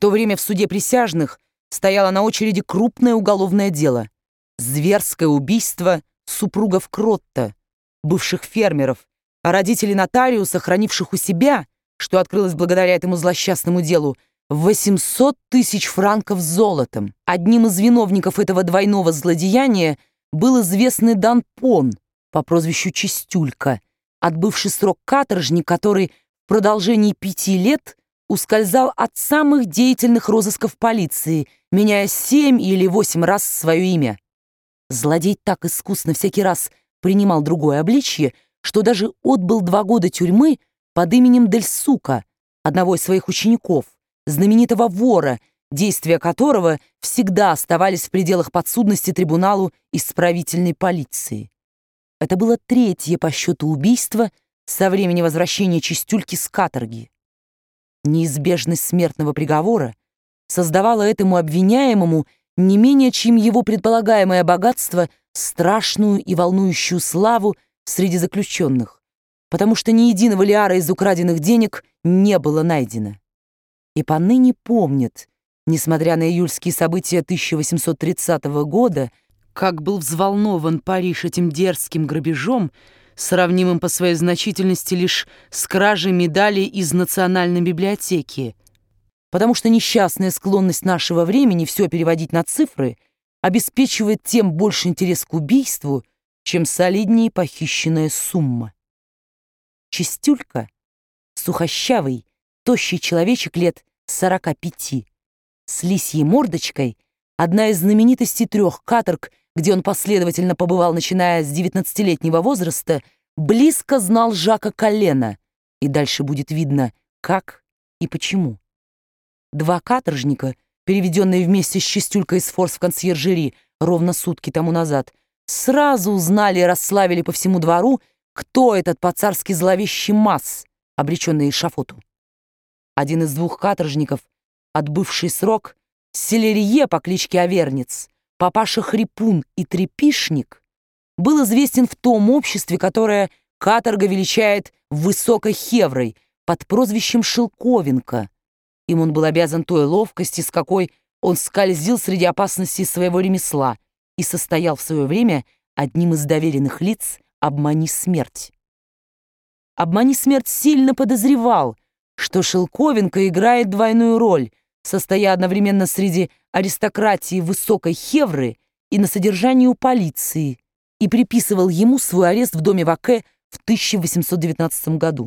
то время в суде присяжных стояло на очереди крупное уголовное дело — зверское убийство супругов Кротта, бывших фермеров, а родителей нотариуса, хранивших у себя, что открылось благодаря этому злосчастному делу, 800 тысяч франков золотом. Одним из виновников этого двойного злодеяния был известный Данпон по прозвищу Чистюлька, отбывший срок каторжник, который в продолжении 5 лет ускользал от самых деятельных розысков полиции, меняя 7 или 8 раз свое имя. Злодей так искусно всякий раз принимал другое обличье, что даже отбыл 2 года тюрьмы под именем Дель Сука, одного из своих учеников, знаменитого вора, действия которого всегда оставались в пределах подсудности трибуналу исправительной полиции. Это было 3-е по счету убийство со времени возвращения Чистюльки с каторги. Неизбежность смертного приговора создавала этому обвиняемому не менее, чем его предполагаемое богатство, страшную и волнующую славу среди заключенных, потому что ни единого лиара из украденных денег не было найдено. И поныне помнят, несмотря на июльские события 1830 года, как был взволнован Париж этим дерзким грабежом, сравнимым по своей значительности лишь с кражей медалей из Национальной библиотеки, потому что несчастная склонность нашего времени все переводить на цифры обеспечивает тем больше интерес к убийству, чем солиднее похищенная сумма. Чистюлька, сухощавый, тощий человечек лет 45, с лисьей мордочкой, одна из знаменитостей 3 каторг, где он последовательно побывал, начиная с 19-летнего возраста, близко знал Жака Коллена, и дальше будет видно, как и почему. 2 каторжника, переведенные вместе с Чистюлькой из форс в консьержери ровно сутки тому назад, сразу узнали и расславили по всему двору, кто этот по-царски зловещий Мас, обреченный эшафоту. Один из 2 каторжников, отбывший срок, Селерье по кличке Авернец, папаша Хрипун и Трепишник, был известен в том обществе, которое каторга величает Высокой Хеврой под прозвищем Шелковинка. Им он был обязан той ловкости, с какой он скользил среди опасностей своего ремесла и состоял в свое время одним из доверенных лиц «Обмани смерть». «Обмани смерть» сильно подозревал, что Шелковинка играет двойную роль, состоя одновременно среди аристократии Высокой Хевры и на содержании у полиции, и приписывал ему свой арест в доме Ваке в 1819 году.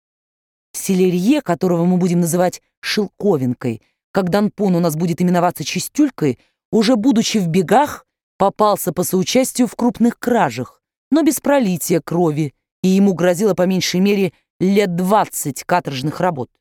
Селерье, которого мы будем называть Шелковинкой, как Данпон у нас будет именоваться Чистюлькой, уже будучи в бегах, попался по соучастию в крупных кражах, но без пролития крови, и ему грозило по меньшей мере лет 20 каторжных работ.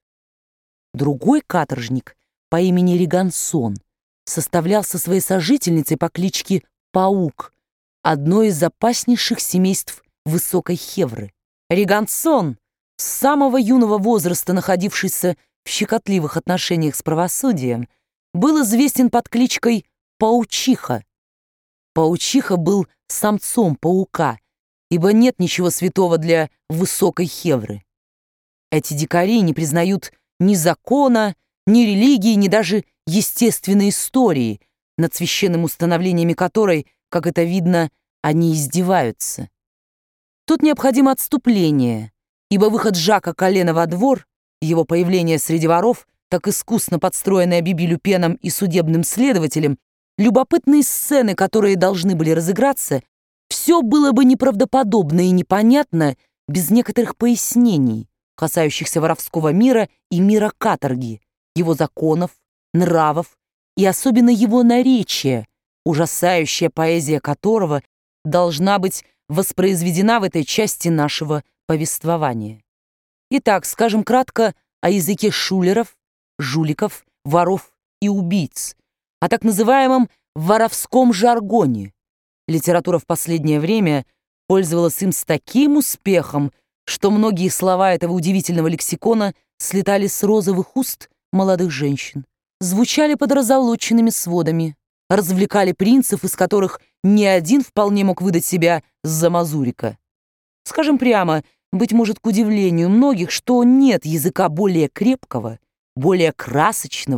Другой каторжник по имени Ригансон составлял со своей сожительницей по кличке Паук, одной из опаснейших семейств Высокой Хевры. Ригансон, с самого юного возраста находившийся в щекотливых отношениях с правосудием, был известен под кличкой Паучиха. Паучиха был самцом паука, ибо нет ничего святого для Высокой Хевры. Эти дикари не признают ни закона, ни религии, ни даже естественной истории, над священными установлениями которой, как это видно, они издеваются. Тут необходимо отступление, ибо выход Жака Коллена во двор, его появление среди воров, так искусно подстроенное Биби Люпеном и судебным следователем, любопытные сцены, которые должны были разыграться, все было бы неправдоподобно и непонятно без некоторых пояснений, касающихся воровского мира и мира каторги, его законов, нравов и особенно его наречия, ужасающая поэзия которого должна быть воспроизведена в этой части нашего повествования. Итак, скажем кратко о языке шулеров, жуликов, воров и убийц, о так называемом воровском жаргоне. Литература в последнее время пользовалась им с таким успехом, что многие слова этого удивительного лексикона слетали с розовых уст молодых женщин, звучали под разолоченными сводами, развлекали принцев, из которых ни один вполне мог выдать себя за мазурика. Скажем прямо, быть может, к удивлению многих, что нет языка более крепкого, более красочного,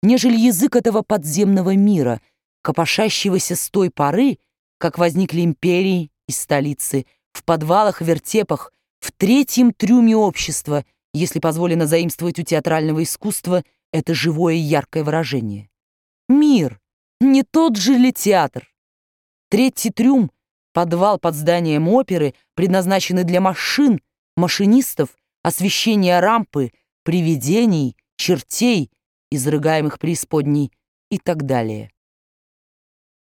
нежели язык этого подземного мира, копошащегося с той поры, как возникли империи и столицы, в подвалах, вертепах, в третьем трюме общества, если позволено заимствовать у театрального искусства это живое и яркое выражение. Мир, не тот же ли театр? Третий трюм, подвал под зданием оперы, предназначенный для машин, машинистов, освещения рампы, привидений, чертей, изрыгаемых преисподней и так далее.